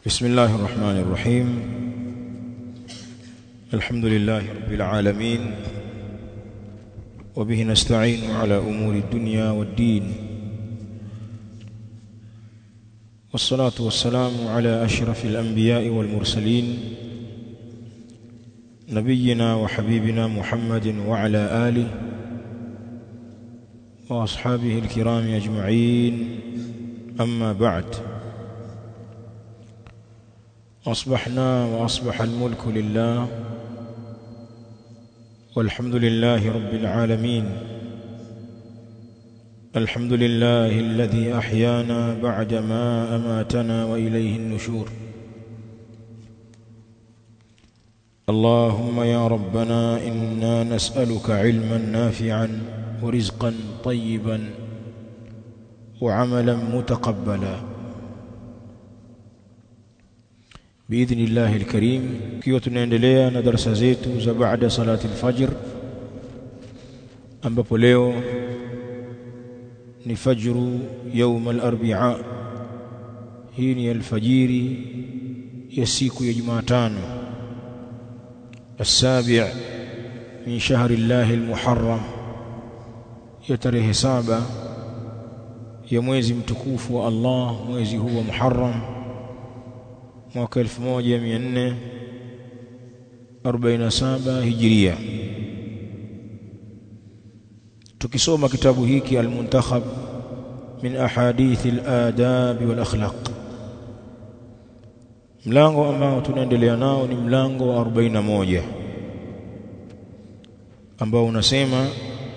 بسم الله الرحمن الرحيم. الحمد لله رب العالمين، وبه نستعين على أمور الدنيا والدين، والصلاة والسلام على أشرف الأنبياء والمرسلين نبينا وحبيبنا محمد وعلى آله وأصحابه الكرام أجمعين. أما بعد، أصبحنا وأصبح الملك لله، والحمد لله رب العالمين. الحمد لله الذي أحيانا بعدما أماتنا وإليه النشور. اللهم يا ربنا إنا نسألك علما نافعا ورزقا طيبا وعملا متقبلا بإذن الله الكريم. Kiwa tunaendelea na darasa zetu za baada salati al-fajr, ambapo leo ni fajru يوم الأربعاء. Hii ni alfajiri ya siku ya Jumatano, السابع من شهر الله المحرم, ya tarehe 7 ya mwezi mtukufu wa Allah, mwezi huu wa Muharram, mwaka 1447 Hijria. Tukisoma kitabu hiki Al-Muntakhab min ahadith al-adab wal akhlaq. Mlango ambao tunaendelea nao ni mlango wa 41 ambao unasema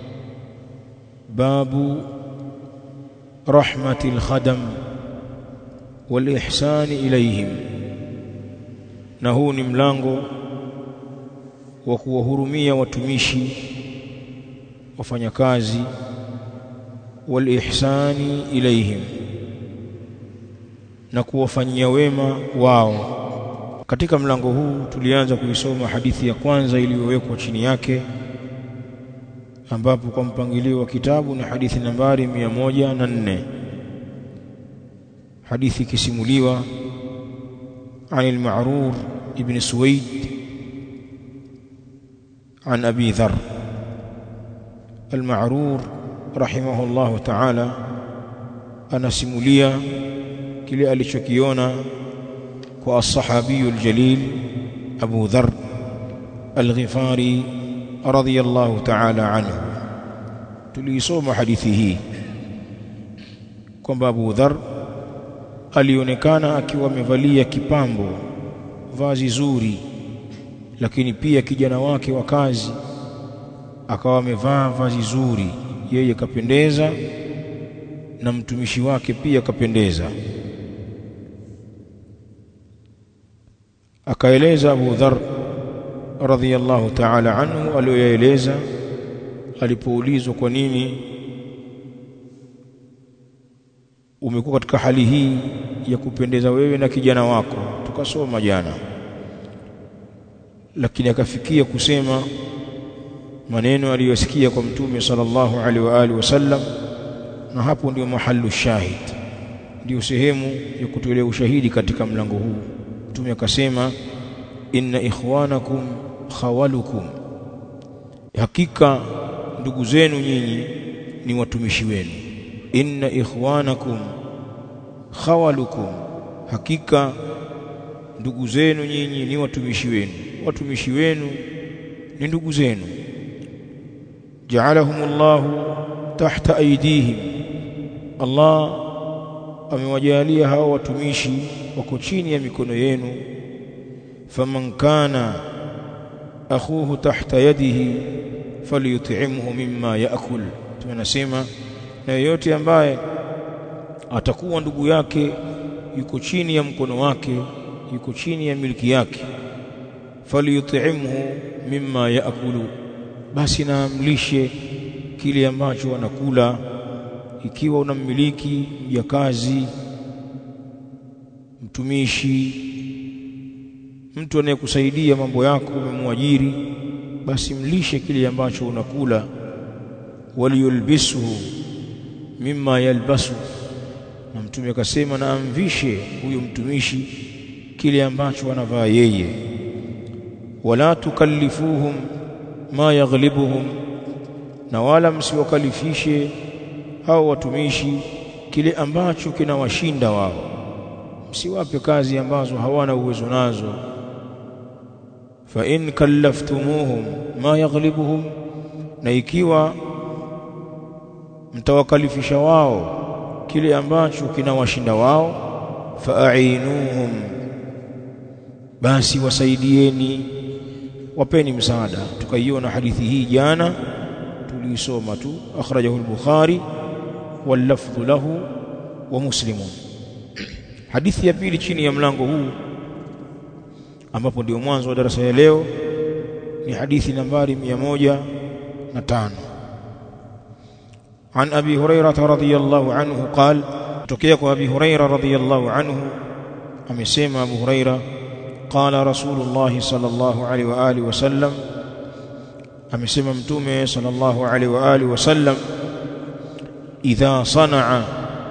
babu rahmatil khadam wal ihsani ilayhim. Na huu ni mlango wa kuwahurumia watumishi, wafanyakazi, wal ihsani ilayhim, na kuwafanyia wema wao. Katika mlango huu tulianza kuisoma hadithi ya kwanza iliyowekwa chini yake, ambapo kwa mpangilio wa kitabu ni hadithi nambari 104. hadithi kisimuliwa عن المعرور ابن سويد عن أبي ذر. المعرور رحمه الله تعالى anasimulia kile alichokiona kwa الصحابي الجليل أبو ذر الغفاري رضي الله تعالى عنه. tulisoma hadithi hii kwamba Abu Dhar alionekana akiwa amevalia kipambo, vazi zuri, lakini pia kijana wake wa kazi akawa amevaa vazi zuri, yeye kapendeza na mtumishi wake pia kapendeza. Akaeleza Abu Dhar radhiyallahu ta'ala anhu aliyoeleza alipoulizwa kwa nini umekuwa katika hali hii ya kupendeza wewe na kijana wako. Tukasoma jana, lakini akafikia kusema maneno aliyosikia kwa Mtume sallallahu alaihi wa alihi wasallam, na hapo ndio mahallu shahid, ndio sehemu ya kutolea ushahidi katika mlango huu. Mtume akasema inna ikhwanakum khawalukum, hakika ndugu zenu nyinyi ni watumishi wenu. Inna ikhwanakum khawalukum, hakika ndugu zenu nyinyi ni watumishi wenu. Watumishi wenu ni ndugu zenu. Ja'alahumullahu tahta aydihim, Allah amewajalia hao watumishi wako chini ya mikono yenu. Faman kana akhuhu tahta yadihi falyut'imhu mimma ya'kul. Tunasema na yeyote ambaye atakuwa ndugu yake yuko chini ya mkono wake, yuko chini ya miliki yake, falyut'imhu mimma ya'kulu, basi naamlishe kile ambacho anakula. Ikiwa unammiliki mjakazi, mtumishi, mtu anayekusaidia mambo yako, umemwajiri, basi mlishe kile ambacho unakula. Waliyulbisuhu mimma yalbasu, na Mtume akasema na amvishe huyo mtumishi kile ambacho anavaa yeye. Wala tukallifuhum ma yaghlibuhum, na wala msiwakalifishe hao watumishi kile ambacho kinawashinda wao. Msiwape kazi ambazo hawana uwezo nazo. Fa in kallaftumuhum ma yaghlibuhum, na ikiwa mtawakalifisha wao kile ambacho kinawashinda wao, fa'ainuhum, basi wasaidieni, wapeni msaada. Tukaiona hadithi hii jana, tulisoma tu. Akhrajahu al-Bukhari wal lafdhu lahu wa Muslim. Hadithi ya pili chini ya mlango huu, ambapo ndio mwanzo wa darasa ya leo, ni hadithi nambari 105. عن أبي هريرة رضي الله عنه قال: تكيك أبي هريرة رضي الله عنه أمسيم أبو هريرة قال رسول الله صلى الله عليه وآله وسلم أمسيم أمتومي صلى الله عليه وآله وسلم: إذا صنع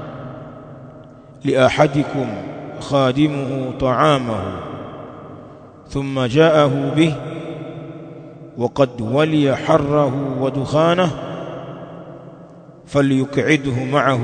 لأحدكم خادمه طعامه ثم جاءه به وقد ولي حره ودخانه فليقعده معه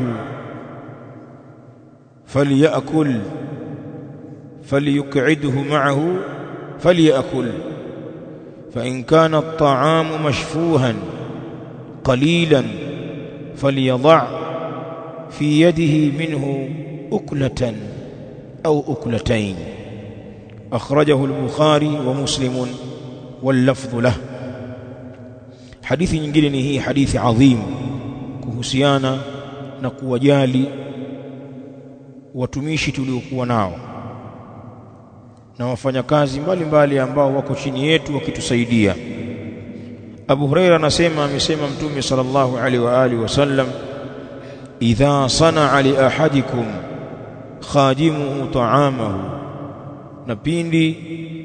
فليأكل فإن كان الطعام مشفوها قليلا فليضع في يده منه أكلة أو أكلتين. أخرجه البخاري ومسلم واللفظ له. حديث nyingine hii hadithi adhim kuhusiana na kuwajali watumishi tuliokuwa nao na wafanyakazi mbalimbali ambao wako chini yetu wakitusaidia. Abu Huraira anasema, amesema Mtume sallallahu alaihi wa alihi wasallam: idha sana'a li ahadikum khadimuhu ta'amahu, na pindi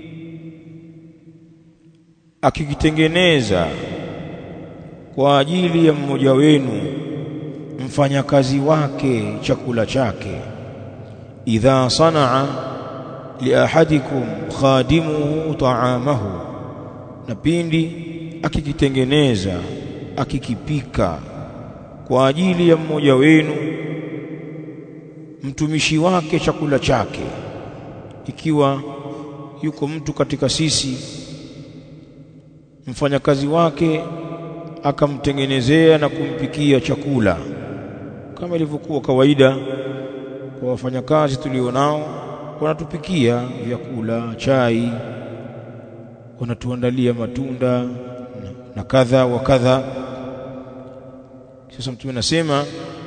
akikitengeneza kwa ajili ya mmoja wenu mfanyakazi wake chakula chake. Idha sana'a li ahadikum khadimuhu ta'amahu, na pindi akikitengeneza, akikipika kwa ajili ya mmoja wenu mtumishi wake chakula chake. Ikiwa yuko mtu katika sisi mfanyakazi wake akamtengenezea na kumpikia chakula, kama ilivyokuwa kawaida kwa wafanyakazi tulionao, wanatupikia vyakula, chai, wanatuandalia matunda na kadha wa kadha. Sasa Mtume anasema,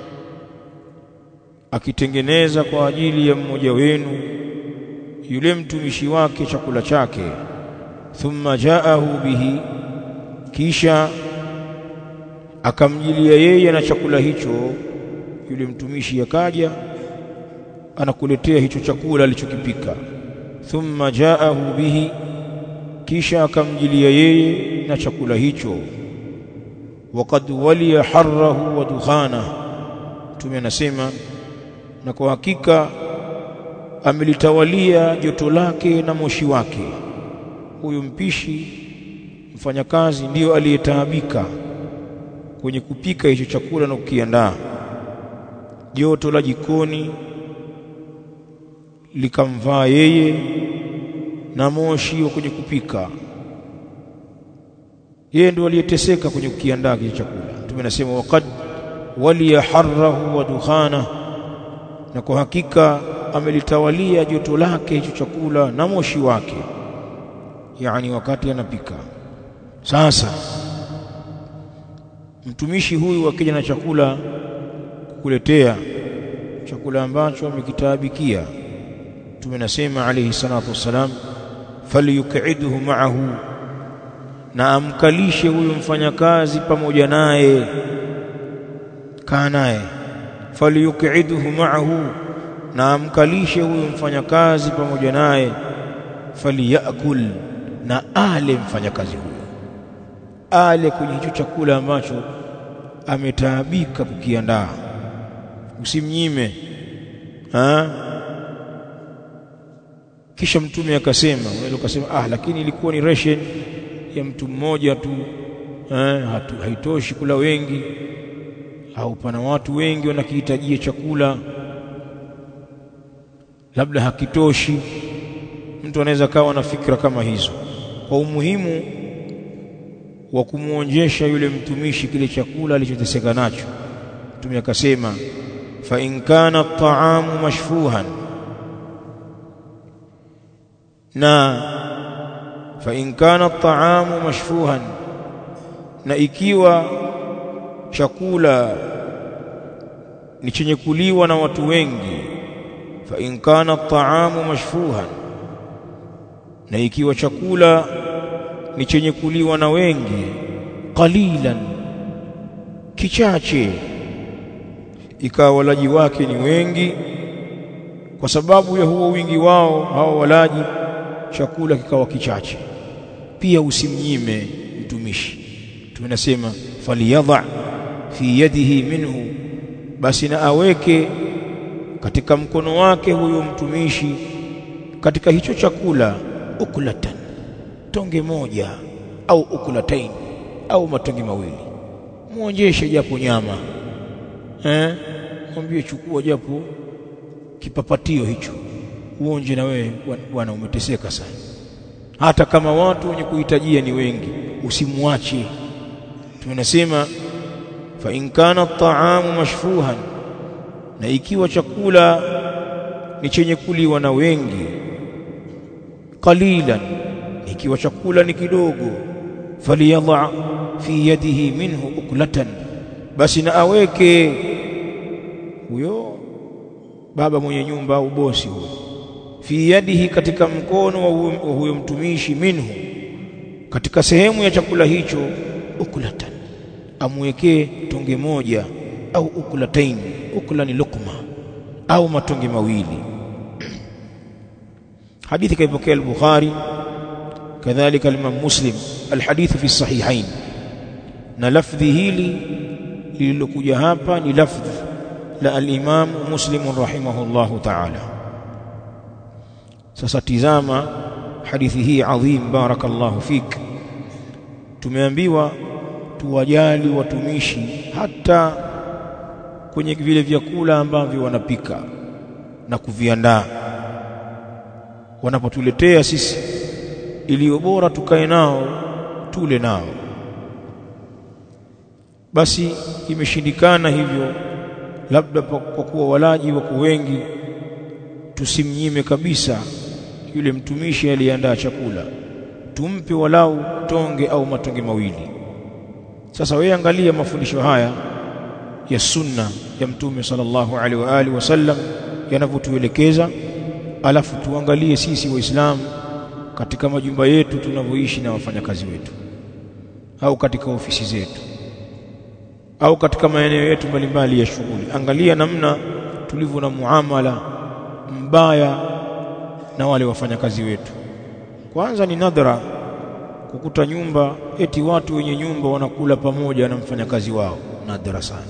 akitengeneza kwa ajili ya mmoja wenu yule mtumishi wake chakula chake, thumma jaahu bihi, kisha akamjilia yeye na chakula hicho, yule mtumishi akaja anakuletea hicho chakula alichokipika. Thumma jaahu bihi, kisha akamjilia yeye na chakula hicho. Waqad waliya harrahu wa dukhana, Mtume anasema, na kwa hakika amelitawalia joto lake na moshi wake. Huyu mpishi, mfanyakazi, ndiyo aliyetaabika kwenye kupika hicho chakula na kukiandaa. Joto la jikoni likamvaa yeye na moshi wa kwenye kupika, yeye ndiye aliyeteseka kwenye kukiandaa hicho chakula. Mtume anasema, waqad waliya harrahu wa dukhana, na kwa hakika amelitawalia joto lake hicho chakula na moshi wake, yani wakati anapika. Sasa mtumishi huyu akija na chakula kukuletea chakula ambacho amekitaabikia, Mtume anasema alayhi salatu wassalam, falyuq'idhu ma'ahu, na amkalishe huyu mfanyakazi pamoja naye, kaa naye. Falyuq'idhu ma'ahu, na amkalishe huyu mfanyakazi pamoja naye. Faliyakul, na ale mfanyakazi huyo, ale kwenye hicho chakula ambacho ametaabika kukiandaa. Usimnyime. Kisha mtume akasema, unaweza kusema lakini ilikuwa ni ration ya mtu mmoja tu, haitoshi kula wengi, au pana watu wengi wanakihitajia chakula, labda hakitoshi. Mtu anaweza kawa na fikra kama hizo. Kwa umuhimu wa kumuonjesha yule mtumishi kile chakula alichoteseka nacho, mtume akasema fa in kana at-ta'amu mashfuhan, na fa in kana at-ta'amu mashfuhan, na ikiwa chakula ni chenye kuliwa na watu wengi, fa in kana at-ta'amu mashfuhan, na ikiwa chakula ni chenye kuliwa na wengi, qalilan, kichache, ikawa walaji wake ni wengi, kwa sababu ya huo wingi wao hao walaji, chakula kikawa kichache, pia usimnyime mtumishi. Tunasema faliyadha fi yadihi minhu, basi na aweke katika mkono wake huyo mtumishi katika hicho chakula ukulatan, tonge moja, au ukulatain, au matonge mawili. Muonjeshe japo nyama, mwambie chukua japo kipapatio hicho, uonje na wewe bwana, umeteseka sana. Hata kama watu wenye kuhitajia ni wengi, usimwache. Tunasema fa in kana at-ta'amu mashfuhan, na ikiwa chakula ni chenye kuliwa na wengi, qalilan, ikiwa chakula ni kidogo, faliyadha fi yadihi minhu ukulatan, basi na aweke huyo baba mwenye nyumba au bosi huyo, fi yadihi, katika mkono wa huyo mtumishi, minhu, katika sehemu ya chakula hicho, ukulatan, amwekee tonge moja, au ukulatain, ukula ni lukma, au matonge mawili. Hadithi kaipokea al-Bukhari, kadhalika al-Imam Muslim, al-hadithu fi sahihain, na lafdhi hili lililokuja hapa ni lafdhi la al-Imam Muslim rahimahullahu ta'ala. Sasa tizama hadithi hii adhim, barakallahu fik. Tumeambiwa tuwajali watumishi hata kwenye vile vyakula ambavyo wanapika na kuviandaa. Wanapotuletea sisi, iliyo bora tukae nao, tule nao. Basi imeshindikana hivyo, labda kwa kuwa walaji wako wengi, tusimnyime kabisa yule mtumishi aliyeandaa chakula, tumpe walau tonge au matonge mawili. Sasa wewe angalia mafundisho haya ya sunna ya Mtume sallallahu alaihi wa alihi wasallam yanavyotuelekeza, alafu tuangalie sisi Waislamu katika majumba yetu tunavyoishi na wafanyakazi wetu, au katika ofisi zetu, au katika maeneo yetu mbalimbali ya shughuli. Angalia namna tulivyo na muamala mbaya na wale wafanyakazi wetu. Kwanza ni nadra kukuta nyumba eti watu wenye nyumba wanakula pamoja na mfanyakazi wao, nadra sana,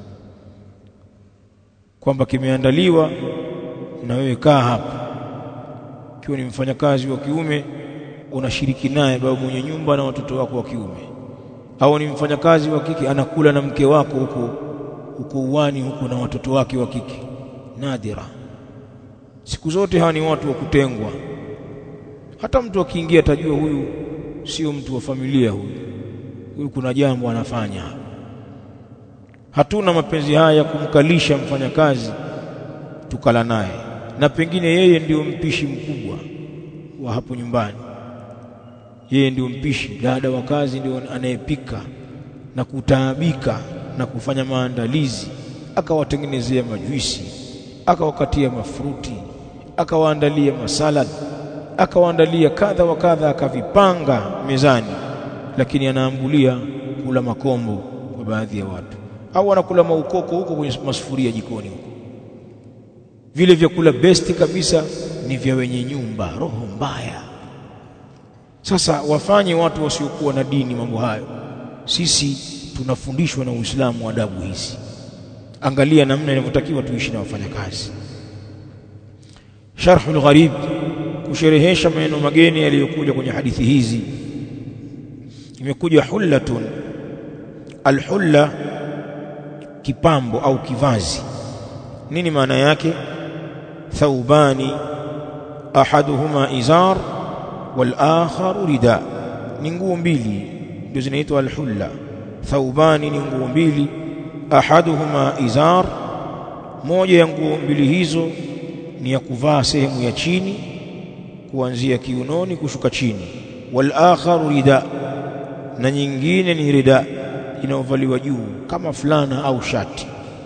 kwamba kimeandaliwa na wewe kaa hapa. Kiwa ni mfanyakazi wa kiume, unashiriki naye baba mwenye nyumba na watoto wako wa kiume, au ni mfanyakazi wa kike anakula na mke wako huko uwani huko na watoto wake wa kike, nadira. Siku zote hawa ni watu wa kutengwa. Hata mtu akiingia atajua huyu sio mtu wa familia, huyu kuna jambo anafanya. Hatuna mapenzi haya ya kumkalisha mfanyakazi tukala naye, na pengine yeye ndio mpishi mkubwa wa hapo nyumbani, yeye ndio mpishi, dada wa kazi ndio anayepika na kutaabika na kufanya maandalizi, akawatengenezea majuisi, akawakatia mafruti, akawaandalia masalad, akawaandalia kadha wa kadha, akavipanga mezani, lakini anaambulia kula makombo kwa baadhi ya watu, au anakula maukoko huko kwenye masufuria jikoni huko. Vile vyakula besti kabisa ni vya wenye nyumba, roho mbaya. Sasa wafanye watu wasiokuwa na dini mambo hayo. Sisi tunafundishwa na Uislamu adabu hizi. Angalia namna inavyotakiwa tuishi na wafanyakazi. Sharhul Gharib kusherehesha maneno mageni yaliyokuja kwenye hadithi hizi. Imekuja hullatun. Al-hulla kipambo au kivazi. Nini maana yake? Thawbani ahaduhuma izar wal akharu rida. Ni nguo mbili ndio zinaitwa al-hulla. Thawbani ni nguo mbili, ahaduhuma izar, moja ya nguo mbili hizo ni ya kuvaa sehemu ya chini kuanzia kiunoni kushuka chini, wal akharu rida, na nyingine ni rida inayovaliwa juu kama fulana au shati.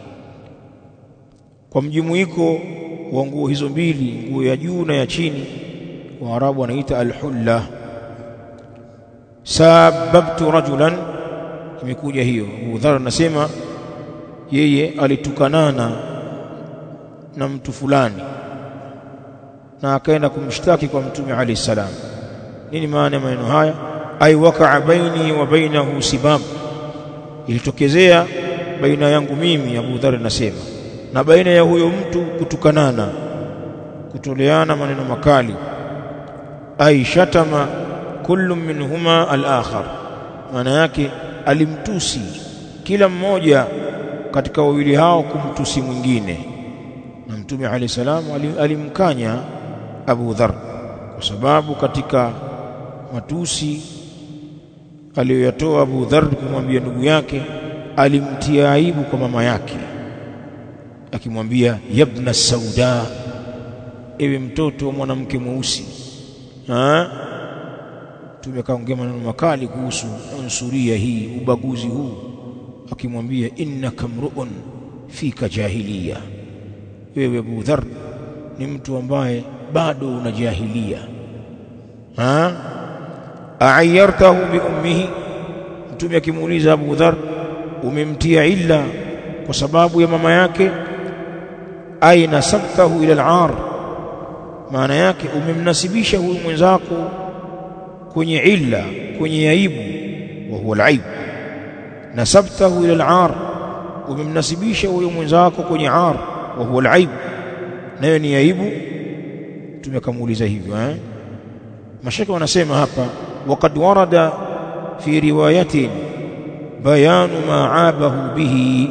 Kwa mjumuiko wa nguo hizo mbili, nguo ya juu na ya chini, Waarabu wanaita al-hulla. Sababtu rajulan, imekuja hiyo. Abu Dharr anasema yeye alitukanana na mtu fulani na akaenda kumshtaki kwa Mtume alayhi salam. Nini maana ya maneno haya? Ay waqa'a baini wa bainahu sibab, ilitokezea baina yangu mimi, Abu Dharr anasema, na baina ya huyo mtu kutukanana, kutoleana maneno makali. Ay shatama kullu minhuma al-akhar, maana yake alimtusi kila mmoja katika wawili hao kumtusi mwingine, na Mtume alayhi salam alimkanya Abu Dharr kwa sababu katika matusi aliyoyatoa Abu Dharr kumwambia ndugu yake, alimtia aibu kwa mama yake akimwambia yabna sauda, ewe mtoto wa mwanamke mweusi. Tumekaongea maneno makali kuhusu unsuria hii, ubaguzi huu, akimwambia innaka mru'un fika jahiliya, wewe Abu Dharr ni mtu ambaye bado una jahilia. A'ayyartahu bi ummihi, Mtume akimuuliza Abu Dharr, umemtia illa kwa sababu ya mama yake? Aina sabtahu ila al-'ar, maana yake umemnasibisha huyu mwenzako kwenye illa, kwenye aibu, wa huwa al-aib. Nasabtahu ila al-'ar, umemnasibisha huyu mwenzako kwenye 'ar, wa huwa al-aib, nayo ni aibu. Tumekamuuliza hivyo. Mashaka wanasema hapa, waqad warada fi riwayatin bayanu ma aabahu bihi,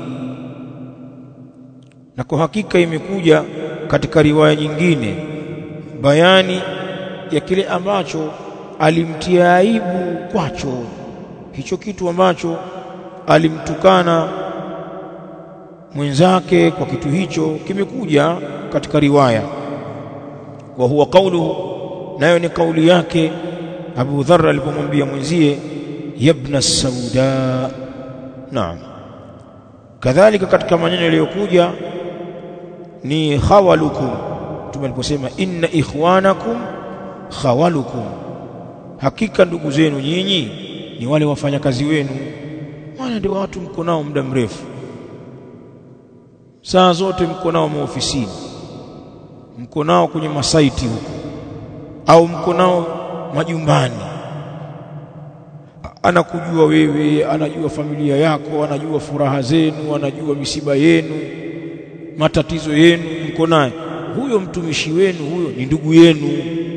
na kwa hakika imekuja katika riwaya nyingine bayani ya kile ambacho alimtia aibu kwacho, hicho kitu ambacho alimtukana mwenzake kwa kitu hicho kimekuja katika riwaya. Wa huwa qawluhu, nayo ni kauli yake Abu Dharr alipomwambia mwenzie yabna sauda. Naam, kadhalika katika maneno yaliyokuja ni khawalukum, tumeliposema inna ikhwanakum khawalukum, hakika ndugu zenu nyinyi ni wale wafanyakazi wenu. Maana ndio watu mko nao muda mrefu, saa zote mko nao maofisini, mko nao kwenye masaiti huko, au mko nao majumbani. Anakujua wewe, anajua familia yako, anajua furaha zenu, anajua misiba yenu, matatizo yenu, mko naye. Huyo mtumishi wenu huyo ni ndugu yenu.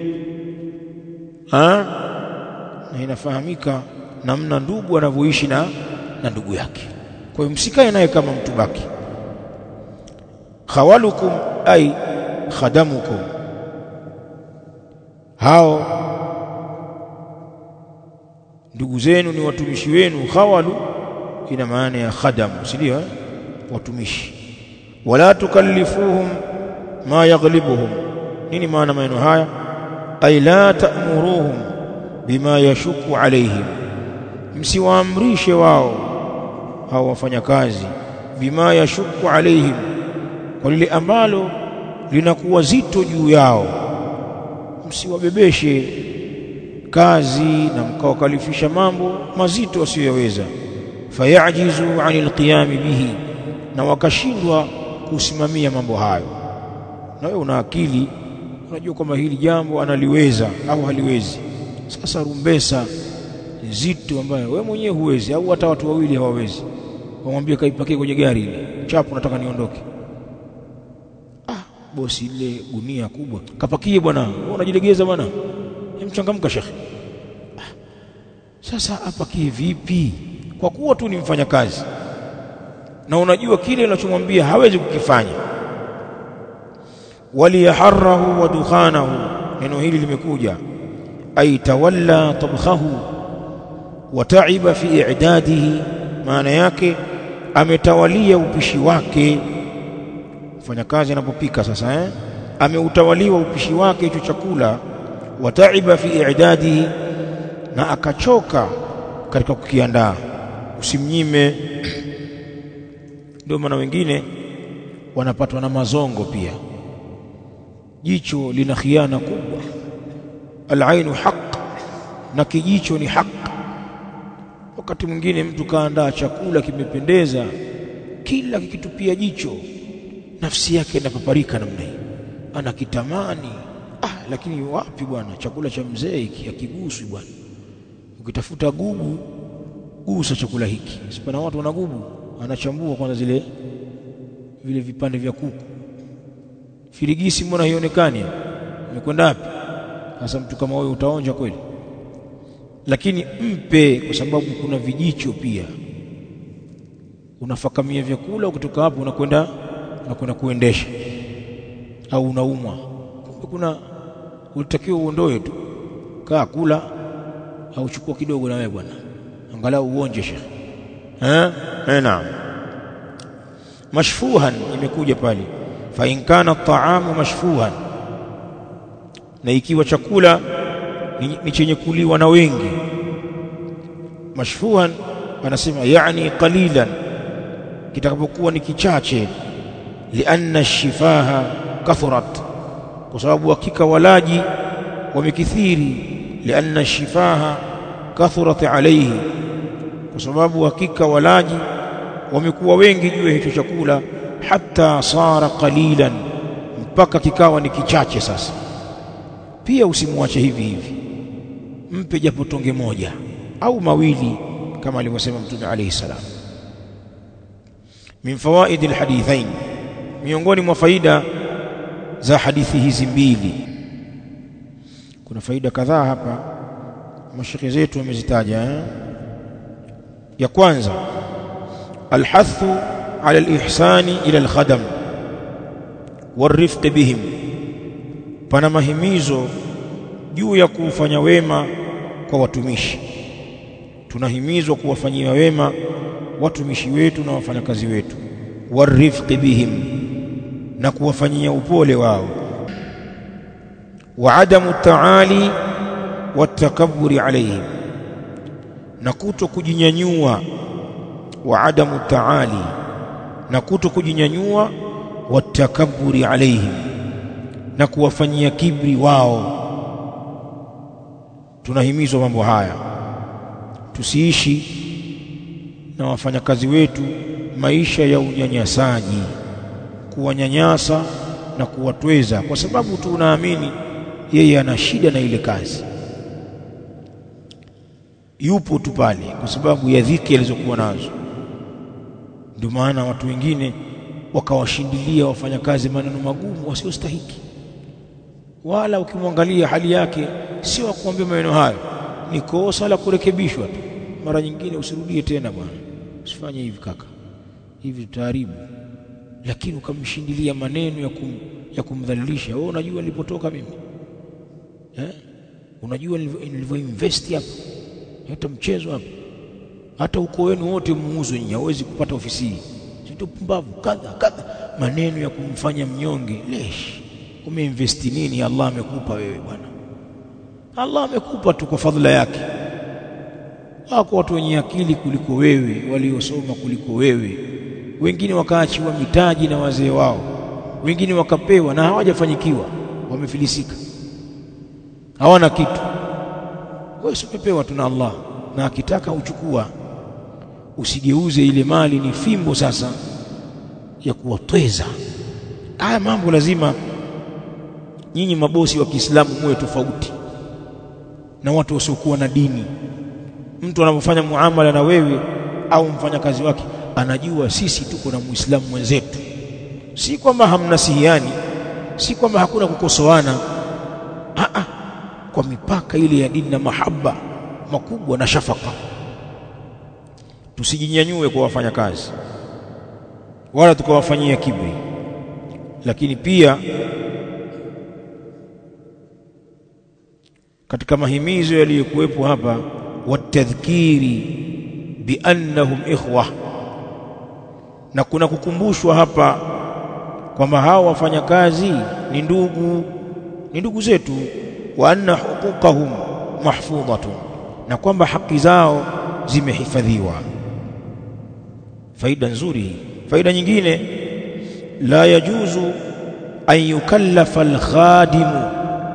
Na inafahamika namna ndugu anavyoishi na ndugu yake. Kwa hiyo msikae naye kama mtu baki. Khawalukum ay khadamukum, hao ndugu zenu ni watumishi wenu. Khawalu ina maana ya khadamu, si ndio? Watumishi. Wala tukallifuhum ma yaghlibuhum. Nini maana maneno haya? Ay la ta'muruhum bima yashuku alayhim, msiwaamrishe wao hao wafanyakazi bima yashuku alayhim, kwa lile ambalo linakuwa zito juu yao. Msiwabebeshe kazi na mkawakalifisha mambo mazito wasiyoweza. Fayajizu 'anil qiyam bihi, na wakashindwa kusimamia mambo hayo. Na wewe una akili, unajua kwamba hili jambo analiweza au haliwezi. Sasa rumbesa nzito ambayo wewe mwenyewe huwezi, au hata watu wawili hawawezi, wamwambie kaipakie kwenye gari ile chapu, nataka niondoke. bosi ile gunia kubwa kapakie bwana, wewe unajilegeza bwana, mchangamka shekhi. Sasa apakie vipi? Kwa kuwa tu ni mfanyakazi na unajua kile unachomwambia hawezi kukifanya. Waliyaharrahu wa dukhanahu, neno hili limekuja ay tawalla tabkhahu wa ta'iba fi i'dadihi, maana yake ametawalia upishi wake. Mfanyakazi anapopika sasa ameutawaliwa upishi wake hicho chakula, wa ta'iba fi i'dadihi, na akachoka katika kukiandaa. Usimnyime. Ndio maana wengine wanapatwa na mazongo pia. Jicho lina khiana kubwa. Al-ainu haq, na kijicho ni haq. Wakati mwingine mtu kaandaa chakula kimependeza, kila kikitupia jicho nafsi yake inapaparika namna hii, anakitamani. Lakini wapi bwana, chakula cha mzee hiki hakiguswi bwana. Ukitafuta gugu, gusa chakula hiki. Sipana watu wana gugu, anachambua kwanza vile vipande vya kuku. Firigisi mbona haionekani? Imekwenda wapi? Sasa mtu kama wewe utaonja kweli? Lakini mpe, kwa sababu kuna vijicho pia. Unafakamia vyakula, ukitoka hapo unakwenda kuendesha au unaumwa. Kuna ulitakiwa uondoe tu, kaa kula au chukua kidogo na wewe bwana, angalau uonje shekhi. Naam. Mashfuhan imekuja pale, fa in kana at-ta'amu mashfuhan, na ikiwa chakula ni chenye kuliwa na wengi. Mashfuhan anasema yani qalilan, kitakapokuwa ni kichache. Lianna shifaha kathurat, kwa sababu hakika walaji wamekithiri. Lianna shifaha kathurat alayhi, kwa sababu hakika walaji wamekuwa wengi juu ya hicho chakula. Hatta sara qalilan, mpaka kikawa ni kichache. Sasa pia usimwache hivi hivi, mpe japo tonge moja au mawili, kama alivyosema Mtume alayhi salam. Min fawaid alhadithain, miongoni mwa faida za hadithi hizi mbili. Kuna faida kadhaa hapa mashekhi zetu wamezitaja. Ya kwanza, alhathu ala alihsani ila alkhadam warifq bihim, pana mahimizo juu ya kufanya wema kwa watumishi. Tunahimizwa kuwafanyia wema watumishi wetu na wafanyakazi wetu. Warifq bihim, na kuwafanyia upole wao. Wa adamu taali watakabburi alayhim, na kuto kujinyanyua. Wa adamu taali, na kuto kujinyanyua. Watakabburi alayhim, na kuwafanyia kibri wao. Tunahimizwa mambo haya, tusiishi na wafanyakazi wetu maisha ya unyanyasaji, kuwanyanyasa na kuwatweza, kwa sababu tunaamini yeye ana shida na ile kazi, yupo tu pale kwa sababu ya dhiki alizokuwa nazo. Ndio maana watu wengine wakawashindilia wafanyakazi maneno magumu wasiostahiki, wala ukimwangalia hali yake sio kuambia maneno hayo, ni kosa la kurekebishwa tu. Mara nyingine usirudie tena bwana, usifanye hivi kaka, hivi tutaharibu. Lakini ukamshindilia maneno ya kumdhalilisha. Wewe unajua nilipotoka mimi, unajua nilivyoinvest hapa, hata mchezo hapa, hata uko wenu wote muuzwe nyinyi, hawezi kupata ofisi hii, sio pumbavu kadha. Maneno ya kumfanya mnyonge. Lesh, umeinvest nini? Allah amekupa wewe bwana, Allah amekupa tu kwa fadhila yake. Wako watu wenye akili kuliko wewe, waliosoma kuliko wewe, wengine wakaachiwa mitaji na wazee wao, wengine wakapewa na hawajafanyikiwa, wamefilisika, hawana kitu. Wewe umepewa tu na Allah, na akitaka uchukua. Usigeuze ile mali ni fimbo sasa ya kuwatweza. Haya mambo lazima nyinyi mabosi wa Kiislamu muwe tofauti na watu wasiokuwa na dini. Mtu anapofanya muamala na wewe au mfanyakazi wake, anajua sisi tuko na Muislamu mwenzetu. Si kwamba hamnasihiani, si kwamba hakuna kukosoana, kwa mipaka ile ya dini na mahaba makubwa na shafaka. Tusijinyanyue kwa wafanyakazi wala tukawafanyia kibri. Lakini pia katika mahimizo yaliyokuwepo hapa, watadhkiri biannahum ikhwa, na kuna kukumbushwa hapa kwamba hao wafanyakazi ni ndugu zetu, wa anna huquqahum mahfudhatun, na kwamba haki zao zimehifadhiwa. Faida nzuri. Faida nyingine, la yajuzu an yukallafa al-khadimu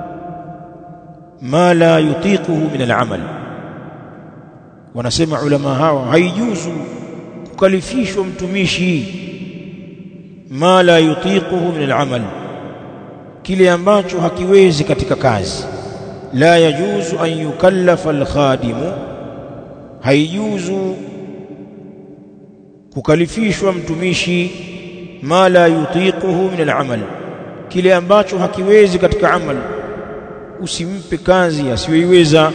ma la yutiquhu min al-amal. Wanasema ulama hawa, haijuzu kukalifishwa mtumishi ma la yutiquhu min al-amal, kile ambacho hakiwezi katika kazi. La yajuzu an yukallafa al-khadimu, haijuzu kukalifishwa mtumishi ma la yutiquhu min al-amal, kile ambacho hakiwezi katika amal. Usimpe kazi asiyoiweza.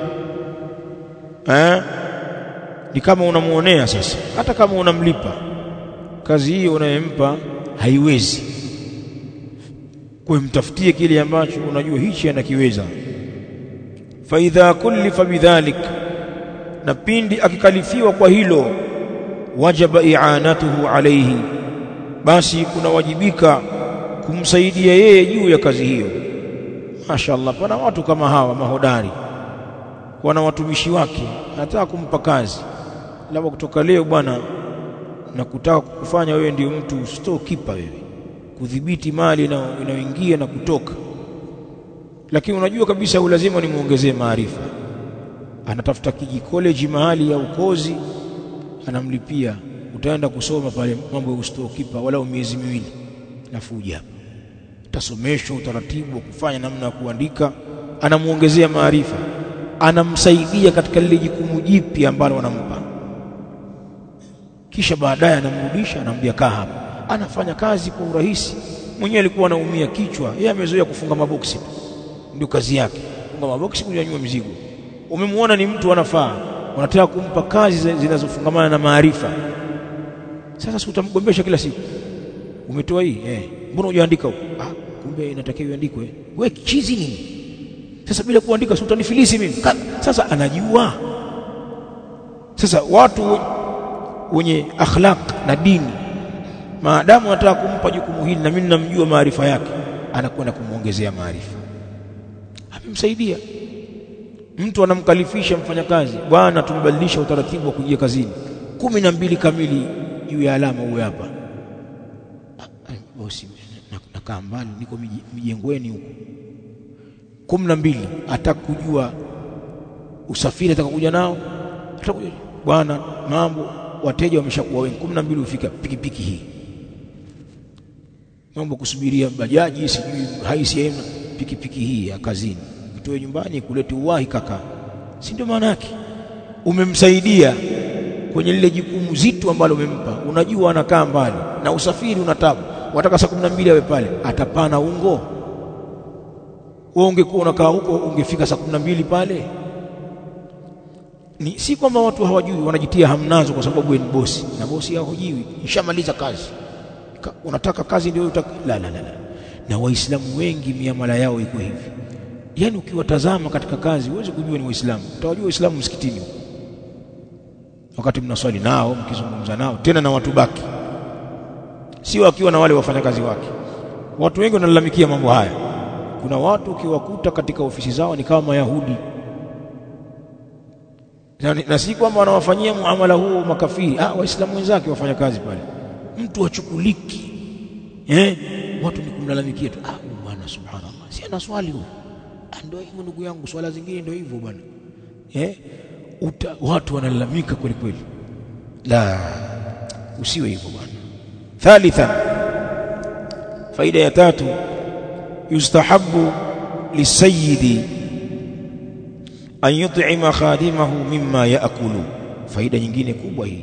Ni kama unamuonea sasa, hata kama unamlipa kazi hiyo unayempa haiwezi, kwa mtafutie kile ambacho unajua hichi anakiweza. Fa idha kullifa bidhalik, na pindi akikalifiwa kwa hilo, wajaba i'anatuhu alayhi, basi kunawajibika kumsaidia yeye juu ya kazi hiyo. Mashaallah, pana watu kama hawa mahodari, wana watumishi wake, anataka kumpa kazi, labda kutoka leo bwana, na kutaka kufanya wewe ndio mtu storekeeper, wewe kudhibiti mali inayoingia na kutoka. Lakini unajua kabisa lazima nimuongezee maarifa. Anatafuta college mahali ya ukozi, anamlipia, utaenda kusoma pale mambo ya storekeeper wala miezi miwili, nafuja hapa, utasomeshwa utaratibu wa kufanya namna ya kuandika, anamuongezea maarifa, anamsaidia katika lile jukumu jipi ambalo wanampa. Kisha baadaye anamrudisha, anamwambia kaa hapa. Anafanya kazi kwa urahisi. Mwenyewe alikuwa anaumia kichwa, yeye amezoea kufunga maboksi, ndio kazi yake, kufunga maboksi, kunyanyua mizigo. Umemwona ni mtu anafaa, unataka kumpa kazi zinazofungamana na maarifa. Sasa si utamgombesha kila siku, umetoa hii mbona hujaandika huko? Kumbe inatakiwa iandikwe. Wewe chizi nini? Sasa bila kuandika si utanifilisi mimi? Sasa anajua. Sasa watu wenye akhlaq na dini, maadamu anataka kumpa jukumu hili na mimi namjua maarifa yake, anakwenda kumuongezea maarifa, amemsaidia. Mtu anamkalifisha mfanyakazi, bwana tumebadilisha utaratibu wa kuingia kazini 12 kamili juu ya alama uwe hapa. Bosi, nakaa mbali, niko mijengweni huko. 12 atakujua usafiri atakakuja nao, atakuja bwana, mambo wateja wameshakuwa wengi, 12 ufika pikipiki hii, mambo kusubiria bajaji sijui haisi yema, pikipiki hii ya kazini utoe nyumbani kulete uwahi kaka. Si ndio maana yake? Umemsaidia kwenye lile jukumu zito ambalo umempa. Unajua anakaa mbali na usafiri unatabu, wataka saa 12 awe pale, atapana ungo. Wewe ungekuwa unakaa huko ungefika saa 12 pale. Ni si kwamba watu hawajui, wanajitia hamnazo kwa sababu wewe ni bosi, na bosi hahojiwi, nishamaliza kazi, unataka kazi ndio la. Na waislamu wengi miamala yao iko hivi. Yaani ukiwatazama katika kazi huwezi kujua ni waislamu. Utawajua waislamu msikitini wakati mnaswali nao, mkizungumza nao, tena na watu baki, sio akiwa na wale wafanyakazi wake. Watu wengi wanalalamikia mambo haya. Kuna watu ukiwakuta katika ofisi zao ni kama Mayahudi, na si kwamba wanawafanyia muamala huo makafiri, waislamu wenzake wafanya kazi pale. Mtu achukuliki, watu ni kumlalamikia tu, bwana subhanallah, si ana swali huo, ndio hivyo ndugu yangu, swala zingine ndio hivyo bwana. Watu wanalalamika kweli kweli. La, usiwe hivyo bwana. Thalithan, faida ya 3, yustahabbu lisayyidi an yut'ima khadimahu mimma yaakulu. Faida nyingine kubwa hii,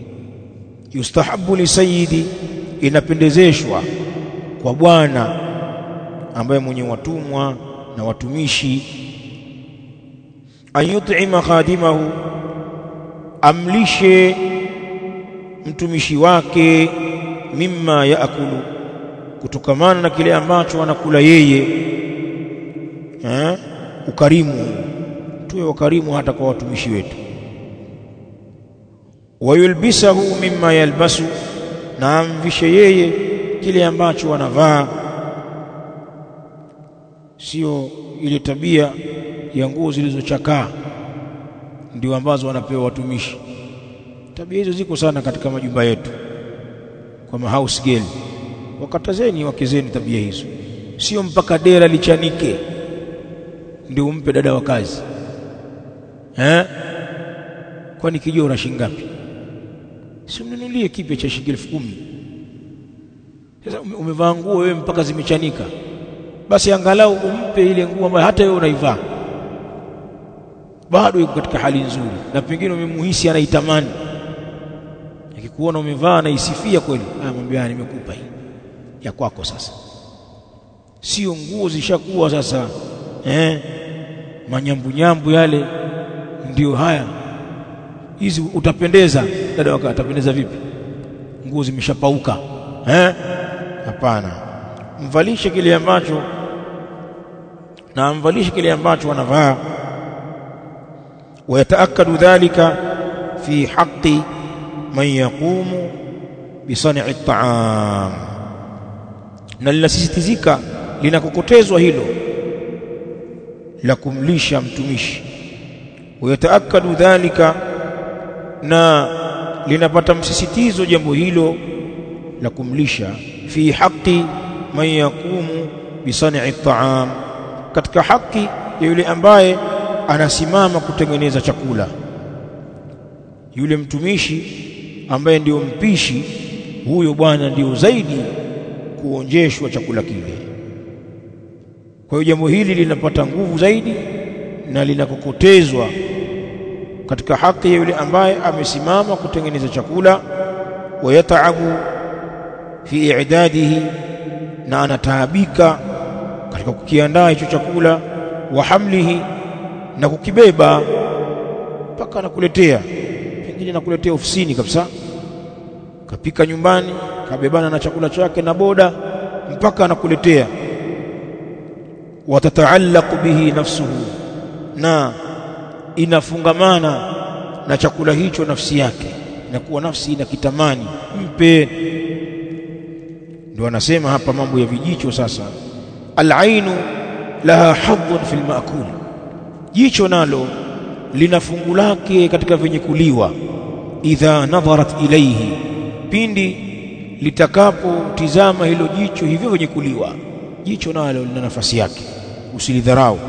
yustahabbu lisayyidi, inapendezeshwa kwa bwana, ambaye mwenye watumwa na watumishi, ayut'ima khadimahu, amlishe mtumishi wake, mimma yaakulu, kutokamana na kile ambacho anakula yeye. Ukarimu, tuwe wakarimu hata kwa watumishi wetu. Wayulbisahu mimma yalbasu, na amvishe yeye kile ambacho anavaa. Sio ile tabia ya nguo zilizochakaa ndio ambazo wanapewa watumishi. Tabia hizo ziko sana katika majumba yetu kwa house girl. Wakatazeni wakezeni tabia hizo. Sio mpaka dera lichanike ndio umpe dada wa kazi. Kwani kijora shingapi? Si mnunulie kipya cha shilingi 10,000. Sasa umevaa nguo wewe mpaka zimechanika, basi angalau umpe ile nguo ambayo hata wewe unaivaa bado yuko katika hali nzuri, na pengine umemuhisi anaitamani. Akikuona umevaa na isifia kweli, mwambie nimekupa hii ya kwako sasa. Sio nguo zishakuwa sasa manyambu yale ndio haya. Hizi utapendeza dada wako, atapendeza vipi? Nguo zimeshapauka. Hapana. Mvalishe kile ambacho, na mvalishe kile ambacho anavaa. Wayataakadu dhalika fi haqqi man yaqumu bi san'i at-ta'am, na linasisitizika, linakokotezwa hilo la kumlisha mtumishi. Wayataakadu dhalika, na linapata msisitizo jambo hilo la kumlisha, fi haqqi man yaqumu bi san'i at-ta'am, katika haki ya yule ambaye anasimama kutengeneza chakula. Yule mtumishi ambaye ndio mpishi, huyo bwana ndio zaidi kuonjeshwa chakula kile. Kwa hiyo jambo hili linapata nguvu zaidi na linakokotezwa katika haki ya yule ambaye amesimama kutengeneza chakula. Wayataabu fi i'dadihi, na anataabika katika kukiandaa hicho chakula. Wa hamlihi, na kukibeba mpaka anakuletea, pengine anakuletea ofisini kabisa, kapika nyumbani, kabebana na chakula chake na boda mpaka anakuletea. Watataallaqu bihi nafsuhu, na inafungamana na chakula hicho nafsi yake, inakuwa nafsi inakitamani mpe. Ndio anasema hapa mambo ya vijicho sasa. Al-ainu laha hadhun fil ma'kul, jicho nalo lina fungu lake katika vyenye kuliwa. Idha nadharat ilayhi, pindi litakapotizama hilo jicho hivyo vyenye kuliwa. Jicho nalo lina nafasi yake, usilidharau.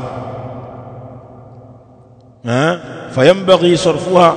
Fayambaghi sarfuha,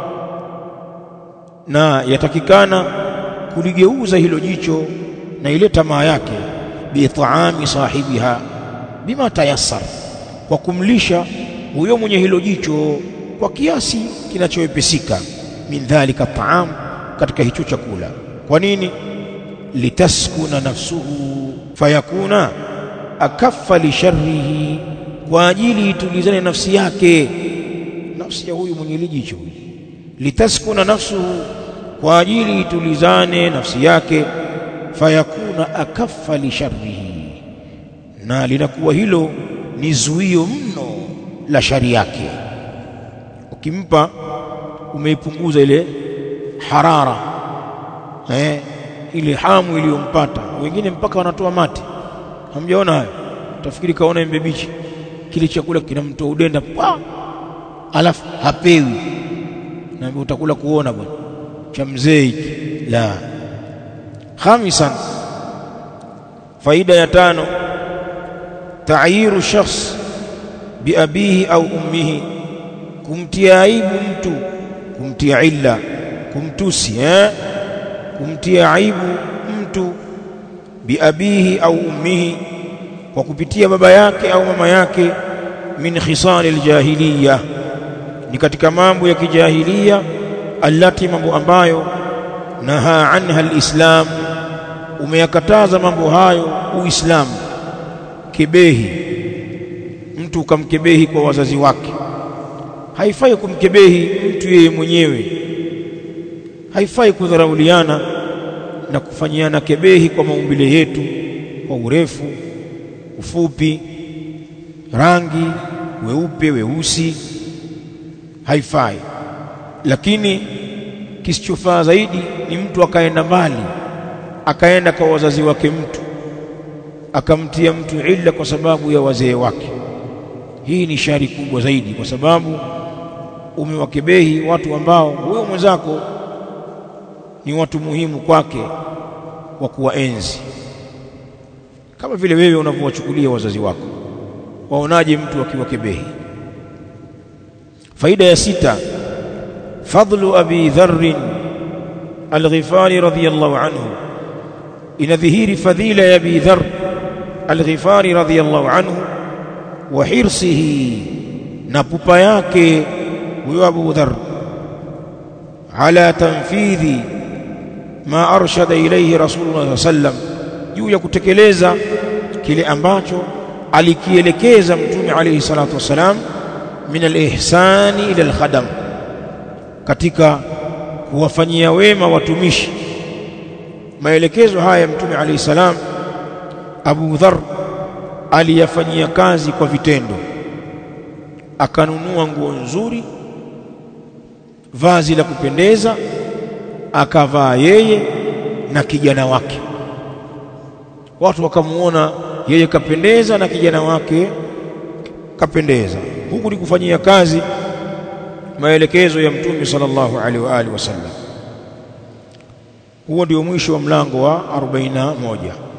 na yatakikana kuligeuza hilo jicho na ile tamaa yake, bi'taami sahibiha bima tayassar, kwa kumlisha huyo mwenye hilo jicho kwa kiasi kinachowepesika. Min dhalika ta'am, katika hicho chakula. Kwa nini? Litaskuna nafsuhu fayakuna akaffa li sharrihi, kwa ajili itulizane nafsi yake, nafsi ya huyu mwenye jicho. Litaskuna nafsuhu, kwa ajili itulizane nafsi yake. Fayakuna akaffa li sharrihi, na linakuwa hilo ni zuio mno la shari yake. Ukimpa, umeipunguza ile harara, ile hamu iliyompata. Wengine mpaka wanatoa mate, hamjaona hayo? Utafikiri kaona embe bichi, kile chakula kinamtoa udenda alafu hapewi, na utakula kuona bwana cha mzee hiki. La. Khamisan, faida ya 5, ta'yiru shakhs bi abihi au ummihi, kumtia aibu mtu, kumtia illa, kumtusi, kumtia aibu mtu bi abihi au ummihi, kwa kupitia baba yake au mama yake. Min khisal aljahiliya, ni katika mambo ya kijahiliya. Allati, mambo ambayo naha anha alislam, umeyakataza mambo hayo Uislamu. kukebehi, mtu ukamkebehi kwa wazazi wake. Haifai kumkebehi mtu yeye mwenyewe, haifai kudharauliana na kufanyiana kebehi kwa maumbile yetu, kwa urefu, ufupi, rangi, weupe, weusi, haifai. Lakini kisichofaa zaidi ni mtu akaenda mbali, akaenda kwa wazazi wake mtu, akamtia mtu illa kwa sababu ya wazee wake. Hii ni shari kubwa zaidi, kwa sababu umewakebehi watu ambao wewe mwenzako ni watu muhimu kwake wa kuwaenzi, kama vile wewe unavyowachukulia wazazi wako. Waonaje mtu akiwakebehi? Faida ya 6, fadlu Abi Dharr al-Ghifari radhiyallahu anhu. Inadhihiri fadhila ya Abi Dharr al-Ghifari radhiyallahu anhu, wa hirsihi, na pupa yake huyo Abu Dharr, ala tanfidhi ma arshada ilayhi Rasulullah sallam, juu ya kutekeleza kile ambacho alikielekeza Mtume alayhi salatu wasalam, min al-ihsani ila al-khadam, katika kuwafanyia wema watumishi. Maelekezo haya Mtume alayhi salam Abu Dharr aliyafanyia kazi kwa vitendo. Akanunua nguo nzuri, vazi la kupendeza, akavaa yeye na kijana wake. Watu wakamuona yeye kapendeza na kijana wake kapendeza. Huku ni kufanyia kazi maelekezo ya Mtume sallallahu alaihi wa alihi wasallam. Huo ndio mwisho wa mlango wa 41.